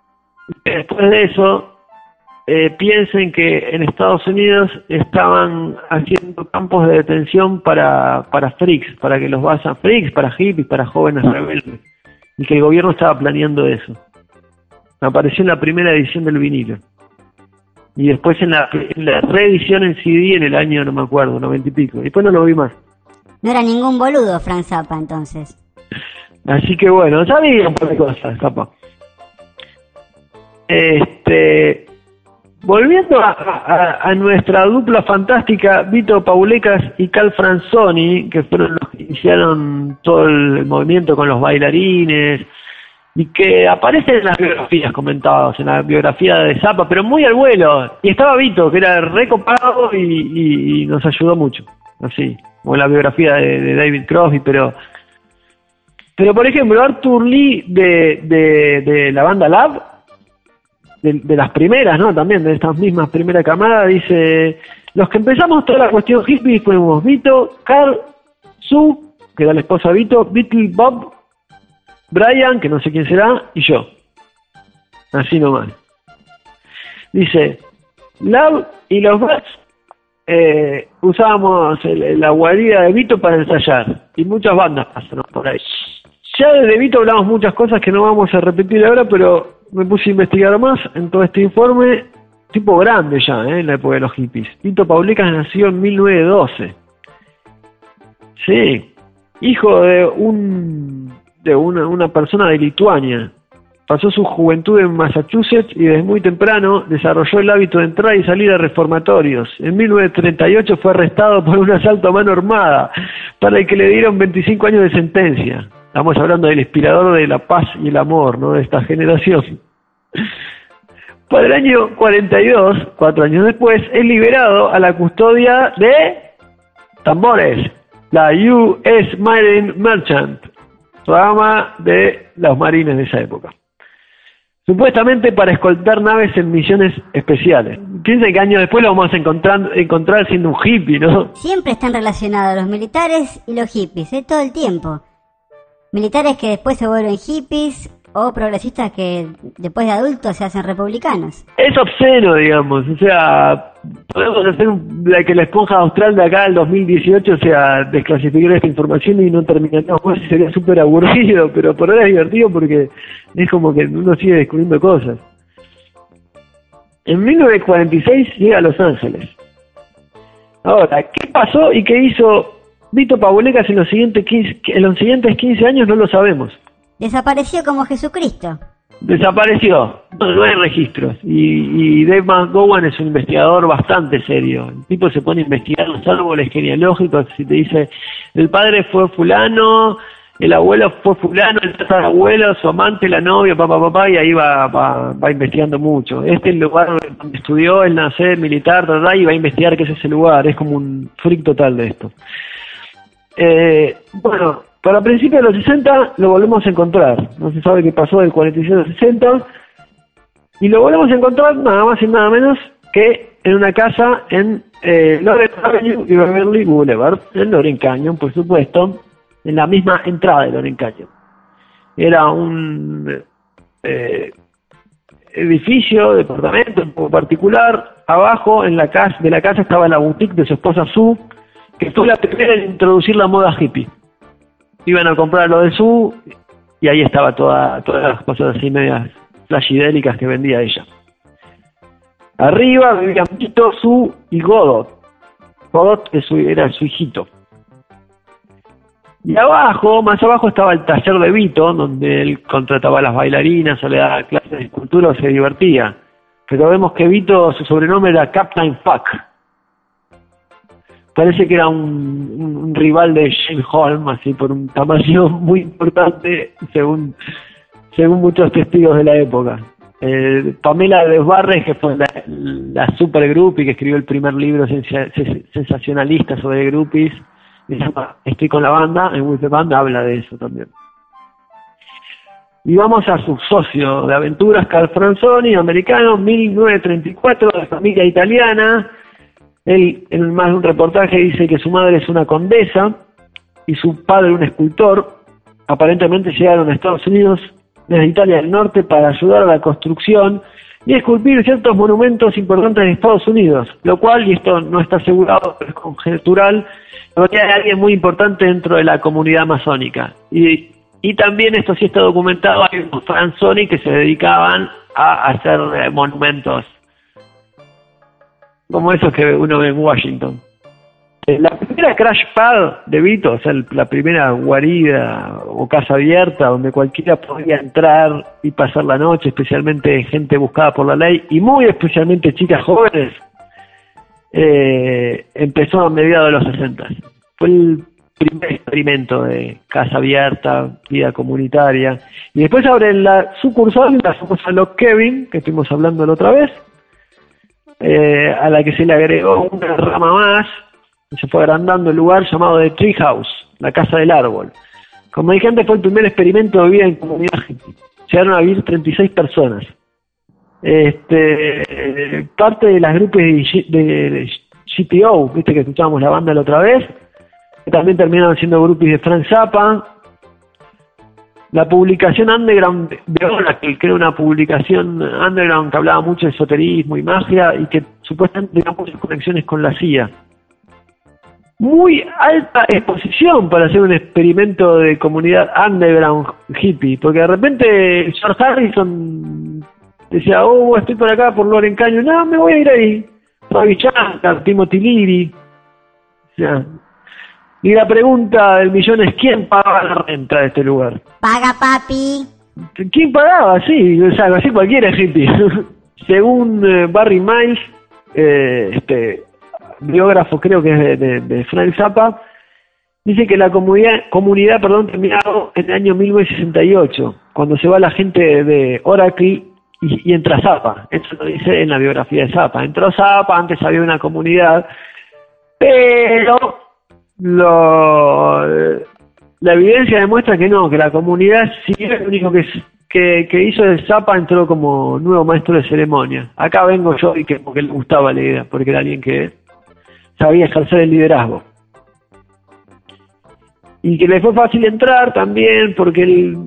y después de eso eh, piensen que en Estados Unidos estaban haciendo campos de detención para, para freaks, para que los vayan freaks, para hippies, para jóvenes rebeldes, y que el gobierno estaba planeando eso. Apareció en la primera edición del vinilo. Y después en la, en la reedición en C D en el año, no me acuerdo, noventa y pico. Y después no lo vi más. No era ningún boludo Frank Zappa, entonces. Así que bueno, sabía un par de cosas, Zappa. Este... Volviendo a, a, a nuestra dupla fantástica, Vito Paulecas y Carl Franzoni, que fueron los que iniciaron todo el movimiento con los bailarines, y que aparecen en las biografías comentadas, en la biografía de Zappa, pero muy al vuelo. Y estaba Vito, que era recopado y, y, y nos ayudó mucho, así, como en la biografía de, de David Crosby, pero pero por ejemplo, Arthur Lee de, de, de la banda Lab, de, de las primeras, ¿no? También de estas mismas primeras camadas, dice, los que empezamos toda la cuestión hippie fuimos Vito, Carl, Sue, que era la esposa de Vito, Beatle Bob, Brian, que no sé quién será, y yo. Así nomás. Dice, Love y los Bats eh, usábamos el, la guarida de Vito para ensayar. Y muchas bandas pasaron por ahí. Ya de Vito hablamos muchas cosas que no vamos a repetir ahora, pero me puse a investigar más en todo este informe. Tipo grande ya, ¿eh? En la época de los hippies. Vito Paulecas nació en mil novecientos doce. Sí. Hijo de un... de una, una persona de Lituania. Pasó su juventud en Massachusetts y desde muy temprano desarrolló el hábito de entrar y salir a reformatorios. En mil novecientos treinta y ocho fue arrestado por un asalto a mano armada, para el que le dieron veinticinco años de sentencia. Estamos hablando del inspirador de la paz y el amor, ¿no?, de esta generación. Para el año cuarenta y dos, cuatro años después, es liberado a la custodia de tambores, la U S Marine Merchant, rama de los marines de esa época, supuestamente para escoltar naves en misiones especiales. Piensen que años después lo vamos a encontrar, encontrar siendo un hippie, ¿no? Siempre están relacionados los militares y los hippies, ¿eh? Todo el tiempo. Militares que después se vuelven hippies, o progresistas que después de adultos se hacen republicanos. Es obsceno, digamos, o sea, podemos hacer un, la que la esponja austral de acá del dos mil dieciocho, o sea, desclasificar esta información y no terminaríamos, pues sería súper aburrido, pero por ahora es divertido porque es como que uno sigue descubriendo cosas. En mil novecientos cuarenta y seis llega a Los Ángeles. Ahora, ¿qué pasó y qué hizo Vito Paulecas en los siguientes quince, en los siguientes quince años? No lo sabemos. Desapareció como Jesucristo. Desapareció, no, no hay registros. Y, y Dave McGowan es un investigador bastante serio. El tipo se pone a investigar los árboles genealógicos y te dice, el padre fue fulano, el abuelo fue fulano, el tatarabuelo, su amante, la novia, papá, papá, y ahí va, va, va investigando mucho. Este es el lugar donde estudió, el nacer militar, ¿verdad? Y va a investigar qué es ese lugar. Es como un freak total de esto. Eh, bueno, para principios de los sesenta lo volvemos a encontrar. No se sabe qué pasó del cuarenta y seis al sesenta. Y lo volvemos a encontrar nada más y nada menos que en una casa en eh, Lawrence Avenue y Beverly Boulevard, en Lawrence Canyon, por supuesto, en la misma entrada de Lawrence Canyon. Era un eh, edificio, departamento un poco particular. Abajo en la casa de la casa estaba la boutique de su esposa Sue, que fue la primera en introducir la moda hippie. Iban a comprar lo de Sue y ahí estaba toda, todas las cosas así medias flashidélicas que vendía ella. Arriba vivían Vito, Sue y Godot. Godot era su hijito. Y abajo, más abajo estaba el taller de Vito, donde él contrataba a las bailarinas o le daba clases de escultura o se divertía. Pero vemos que Vito, su sobrenombre era Captain Fuck. Parece que era un, un, un rival de Shane Holm, así por un tamaño muy importante, según según muchos testigos de la época. Eh, Pamela Desbarres, que fue la, la super groupie que escribió el primer libro sensacionalista sobre groupies, se llama Estoy con la banda, en With the Band habla de eso también. Y vamos a su socio de aventuras, Carl Franzoni, americano, mil novecientos treinta y cuatro, de familia italiana. Él, en más de un reportaje, dice que su madre es una condesa y su padre un escultor. Aparentemente llegaron a Estados Unidos desde Italia del Norte para ayudar a la construcción y esculpir ciertos monumentos importantes de Estados Unidos, lo cual, y esto no está asegurado, pero es conjetural, porque hay alguien muy importante dentro de la comunidad masónica. Y, y también, esto sí está documentado, hay unos Franzoni que se dedicaban a hacer eh, monumentos como esos que uno ve en Washington. Eh, la primera crash pad de Vito, o sea, el, la primera guarida o casa abierta donde cualquiera podía entrar y pasar la noche, especialmente gente buscada por la ley y muy especialmente chicas jóvenes, eh, empezó a mediados de los sesenta. Fue el primer experimento de casa abierta, vida comunitaria. Y después abren la sucursal, la sucursal Lock Kevin, que estuvimos hablando la otra vez, eh, a la que se le agregó una rama más, y se fue agrandando el lugar llamado The Tree House, la casa del árbol. Como dije antes, fue el primer experimento de vida en comunidad hippie. Llegaron a vivir treinta y seis personas. Este, parte de las grupos de, de G T O, viste que escuchábamos la banda la otra vez, que también terminaron siendo grupos de Frank Zappa. La publicación Underground de Oracle, que era una publicación underground que hablaba mucho de esoterismo y magia y que supuestamente tenía muchas conexiones con la C I A. Muy alta exposición para hacer un experimento de comunidad underground hippie, porque de repente George Harrison decía, oh, estoy por acá, por Lawrence Canyon, no, me voy a ir ahí. Ravi Shankar, Timothy Leary. O sea, y la pregunta del millón es, ¿quién pagaba la renta de este lugar? Paga, papi. ¿Quién pagaba? Sí, o sea, así cualquiera es hippie. Según eh, Barry Miles, eh, este biógrafo creo que es de, de, de Frank Zappa, dice que la comunidad, comunidad perdón, terminó en el año mil novecientos sesenta y ocho, cuando se va la gente de Oracle y, y entra Zappa. Eso lo dice en la biografía de Zappa. Entró Zappa, antes había una comunidad, pero lo, la evidencia demuestra que no, que la comunidad sí, lo único que, que, que hizo de Zappa, entró como nuevo maestro de ceremonia. Acá vengo yo y que porque le gustaba la idea, porque era alguien que sabía ejercer el liderazgo. Y que le fue fácil entrar también porque él,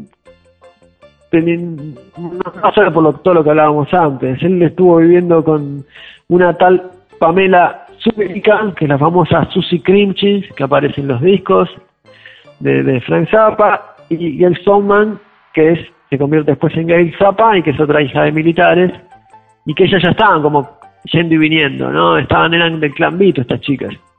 no solo por lo, todo lo que hablábamos antes, él estuvo viviendo con una tal Pamela Zuckerman, que es la famosa Susie Crimchins, que aparece en los discos de, de Frank Zappa, y Gail Stoneman, que es se convierte después en Gail Zappa y que es otra hija de militares, y que ellas ya estaban como yendo y viniendo, ¿no? Estaban, eran del clan Vito estas chicas.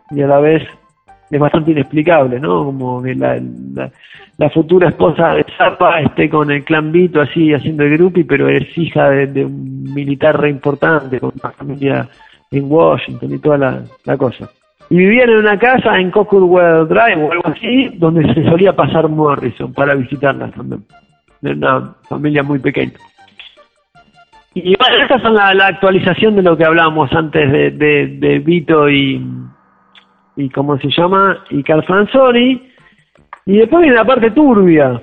y a la vez es bastante inexplicable, ¿no? Como que la, la, la futura esposa de Zappa esté con el clan Vito así haciendo el groupie, pero es hija de, de un militar re importante, con una familia en Washington y toda la, la cosa. Y vivían en una casa en Cockwood Drive o algo así, donde se solía pasar Morrison para visitarlas también. De una familia muy pequeña. Y bueno, estas son la, la actualización de lo que hablábamos antes de, de, de Vito y, y ¿cómo se llama? Y Carl Franzoni. Y después viene la parte turbia.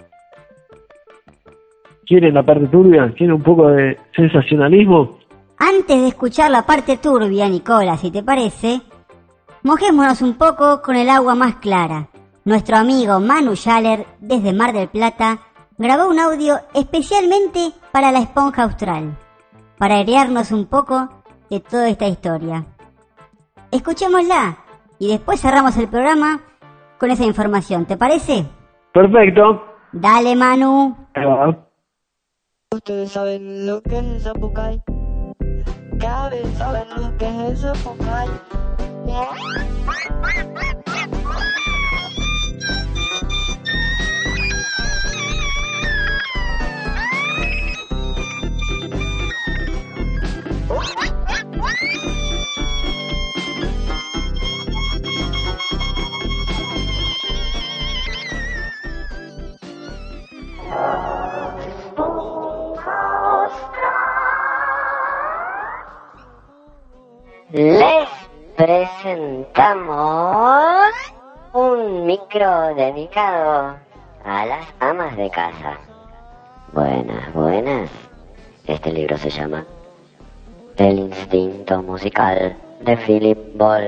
¿Quieren la parte turbia? ¿Quieren un poco de sensacionalismo? Antes de escuchar la parte turbia, Nicola, si te parece, mojémonos un poco con el agua más clara. Nuestro amigo Manu Schaller, desde Mar del Plata, grabó un audio especialmente para la esponja austral, para airearnos un poco de toda esta historia. Escuchémosla y después cerramos el programa con esa información, ¿te parece? Perfecto. Dale, Manu. Ahí va. Ustedes saben lo que es Zapucay. Cada vez saben lo que es Zapucay. Les presentamos un micro dedicado a las amas de casa. Buenas, buenas. Este libro se llama El instinto musical de Philip Ball.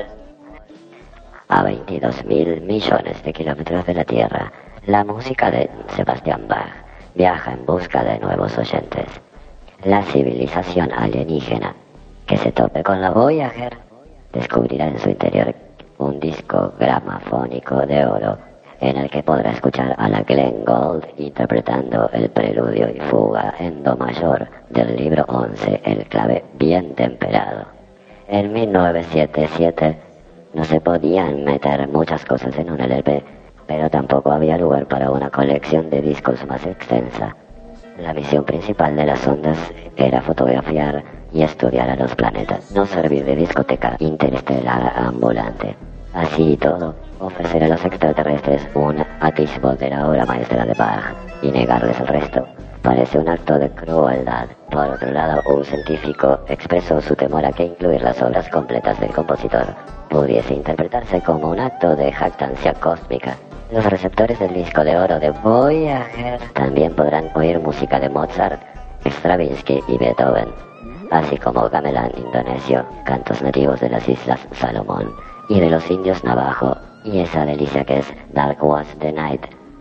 A veintidós mil millones de kilómetros de la Tierra, la música de Sebastián Bach viaja en busca de nuevos oyentes. La civilización alienígena que se tope con la Voyager descubrirá en su interior un disco gramafónico de oro en el que podrá escuchar a la Glenn Gould interpretando el preludio y fuga en do mayor del libro once, el clave bien temperado. En mil novecientos setenta y siete no se podían meter muchas cosas en un L P, pero tampoco había lugar para una colección de discos más extensa. La misión principal de las ondas era fotografiar y estudiar a los planetas, no servir de discoteca interestelar ambulante. Así y todo, ofrecer a los extraterrestres un atisbo de la obra maestra de Bach y negarles el resto parece un acto de crueldad. Por otro lado, un científico expresó su temor a que incluir las obras completas del compositor pudiese interpretarse como un acto de jactancia cósmica. Los receptores del disco de oro de Voyager también podrán oír música de Mozart, Stravinsky y Beethoven, así como gamelán indonesio, cantos nativos de las Islas Salomón y de los indios Navajo, y esa delicia que es Dark Was the Night,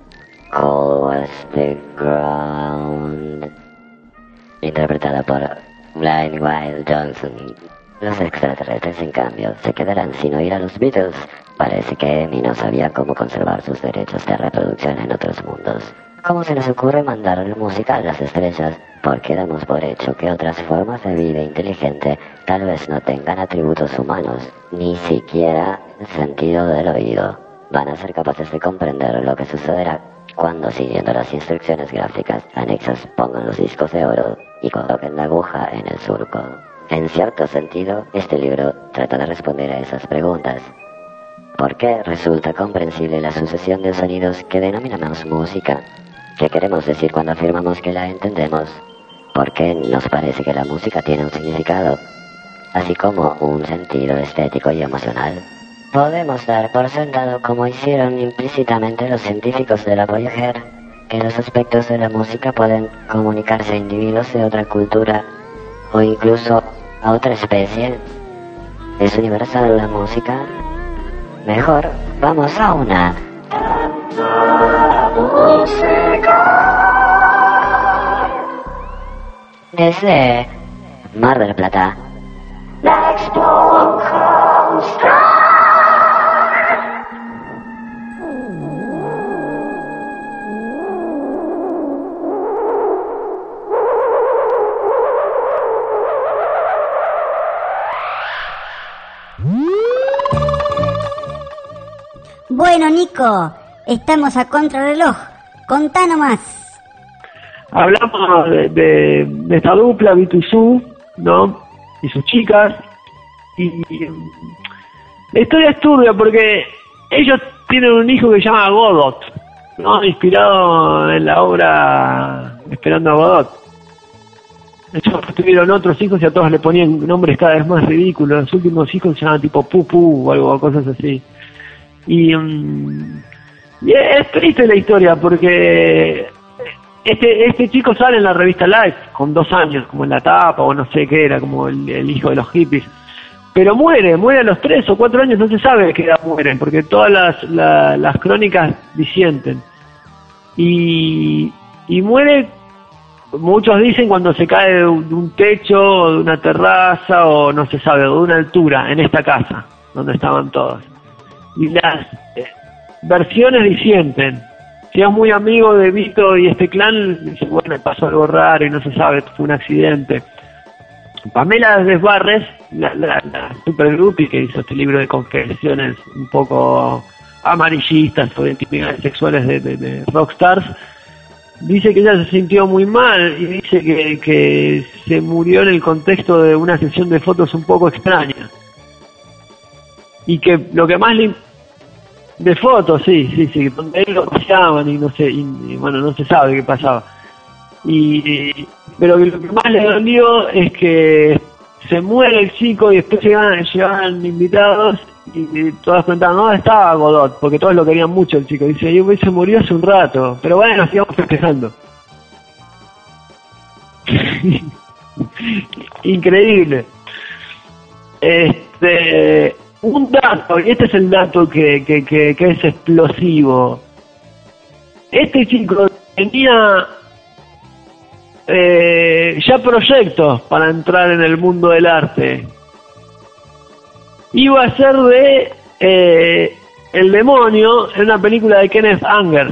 Cold Was the Ground, interpretada por Blind Wild Johnson. Los extraterrestres, en cambio, se quedarán sin oír a los Beatles. Parece que Emi no sabía cómo conservar sus derechos de reproducción en otros mundos. ¿Cómo se les ocurre mandar música a las estrellas? Porque damos por hecho que otras formas de vida inteligente tal vez no tengan atributos humanos, ni siquiera el sentido del oído. Van a ser capaces de comprender lo que sucederá cuando, siguiendo las instrucciones gráficas anexas, pongan los discos de oro y coloquen la aguja en el surco. En cierto sentido, este libro trata de responder a esas preguntas. ¿Por qué resulta comprensible la sucesión de sonidos que denominamos música? ¿Qué queremos decir cuando afirmamos que la entendemos? ¿Por qué nos parece que la música tiene un significado, así como un sentido estético y emocional? Podemos dar por sentado, como hicieron implícitamente los científicos de la Voyager, que los aspectos de la música pueden comunicarse a individuos de otra cultura o incluso a otra especie. ¿Es universal la música? Mejor, vamos a una. Desde Mar del Plata. La esponja austral. Bueno, Nico, estamos a contrarreloj. Contá nomás. Hablamos de, de, de esta dupla, Vito y Sue, ¿no? Y sus chicas. Y, y la historia es turbia porque ellos tienen un hijo que se llama Godot, ¿no? Inspirado en la obra Esperando a Godot. Ellos tuvieron otros hijos y a todos le ponían nombres cada vez más ridículos. Los últimos hijos se llamaban tipo Pupu o algo, cosas así. Y, um, y es triste la historia porque este este chico sale en la revista Life con dos años, como en la tapa o no sé qué era, como el, el hijo de los hippies. Pero muere, muere a los tres o cuatro años, no se sabe a qué edad mueren, porque todas las, la, las crónicas disienten. Y, y muere, muchos dicen cuando se cae de un, de un techo, o de una terraza, o no se sabe, o de una altura, en esta casa, donde estaban todos. Y las eh, versiones disienten. Si es muy amigo de Vito y este clan, dice, bueno, pasó algo raro y no se sabe, fue un accidente. Pamela Desbarres, la, la, la super groupie que hizo este libro de confesiones un poco amarillistas o identificadas sexuales de, de, de rockstars, dice que ella se sintió muy mal y dice que, que se murió en el contexto de una sesión de fotos un poco extraña. Y que lo que más le... De fotos, sí, sí, sí, donde él lo paseaban y no sé, y, y bueno, no se sabe qué pasaba. Y, y pero lo que más le dolió es que se muere el chico y después llegan, llegan invitados y, y todos preguntaban, ¿dónde estaba Godot? Porque todos lo querían mucho el chico. Dice, yo se murió hace un rato, pero bueno, sigamos festejando. Increíble. Este... Un dato, y este es el dato que, que, que, que es explosivo. Este chico tenía eh, ya proyectos para entrar en el mundo del arte. Iba a ser de eh, el demonio en una película de Kenneth Anger.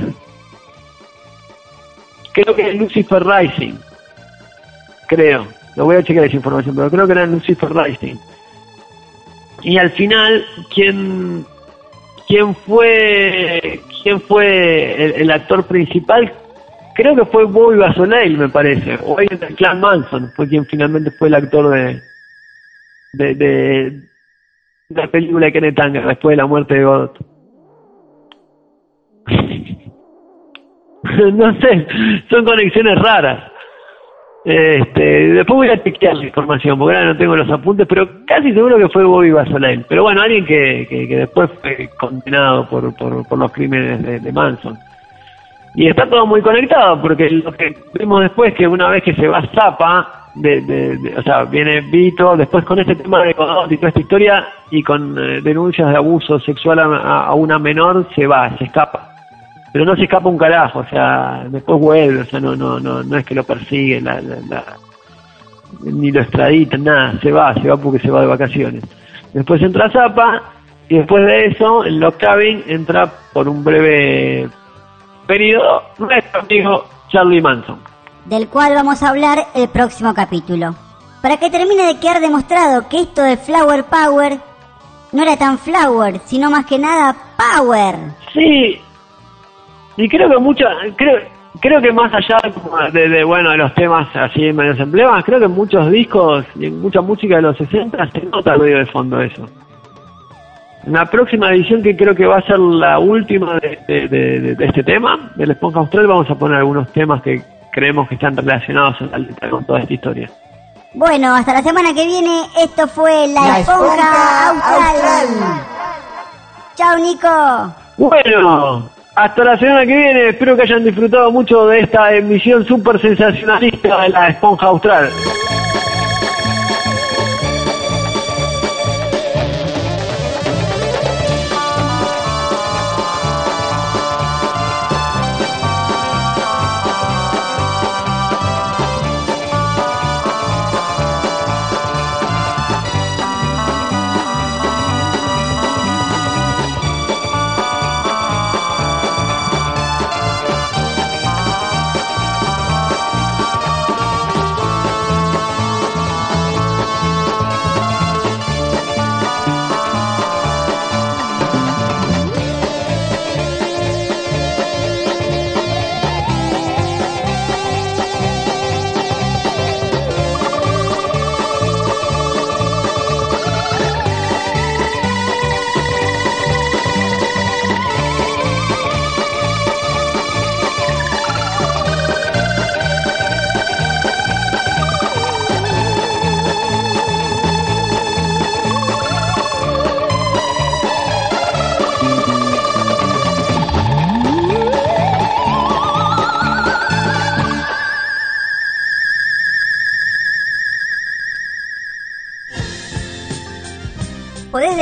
Creo que es Lucifer Rising. Creo. Lo voy a chequear esa información, pero creo que era Lucifer Rising. Y al final, ¿quién, quién fue quién fue el, el actor principal? Creo que fue Bobby Basoleil, me parece. O alguien del clan Manson fue quien finalmente fue el actor de de, de, de la película de Kenneth Anger después de la muerte de Godot. No sé, son conexiones raras. Este, después voy a chequear la información porque ahora no tengo los apuntes, pero casi seguro que fue Bobby Basoleil. Pero bueno, alguien que, que, que después fue condenado por, por, por los crímenes de, de Manson. Y está todo muy conectado porque lo que vemos después es que una vez que se va Zappa, de, de, de, o sea, viene Vito, después con este tema de Godot y toda esta historia y con eh, denuncias de abuso sexual a, a una menor, se va, se escapa. Pero no se escapa un carajo, o sea, después vuelve, o sea, no no no no es que lo persigue, la, la, la, ni lo extraditan, nada, se va, se va porque se va de vacaciones. Después entra Zappa, y después de eso, en Log Cabin, entra por un breve periodo nuestro amigo Charlie Manson. Del cual vamos a hablar el próximo capítulo. Para que termine de quedar demostrado que esto de Flower Power no era tan flower, sino más que nada power. Sí. Y creo que mucho, creo, creo que más allá de, de bueno de los temas así medio emblemas, creo que en muchos discos y en mucha música de los sesenta se nota el ruido de fondo eso. En la próxima edición, que creo que va a ser la última de, de, de, de este tema, del Esponja Austral, vamos a poner algunos temas que creemos que están relacionados en la letra con toda esta historia. Bueno, hasta la semana que viene, esto fue La, la Esponja, esponja Austral. Austral. Chao, Nico. Bueno, hasta la semana que viene, espero que hayan disfrutado mucho de esta emisión súper sensacionalista de La Esponja Austral.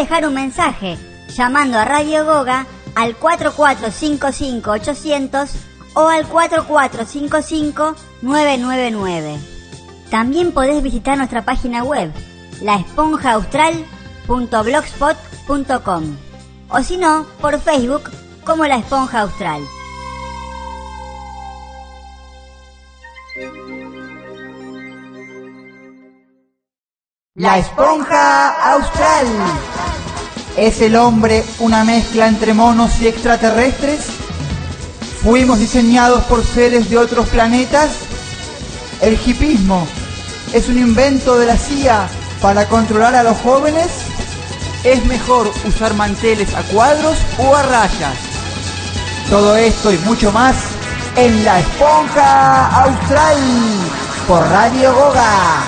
dejar un mensaje llamando a Radio Goga al cuatro cuatro cinco cinco ochocientos o al cuatro cuatro cinco cinco nueve nueve nueve. También podés visitar nuestra página web, la esponja austral punto blogspot punto com, o si no, por Facebook como La Esponja Austral. La Esponja Austral. ¿Es el hombre una mezcla entre monos y extraterrestres? ¿Fuimos diseñados por seres de otros planetas? ¿El hipismo es un invento de la C I A para controlar a los jóvenes? ¿Es mejor usar manteles a cuadros o a rayas? Todo esto y mucho más en La Esponja Austral por Radio Goga.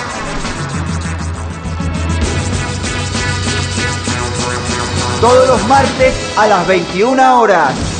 Todos los martes a las veintiuna horas.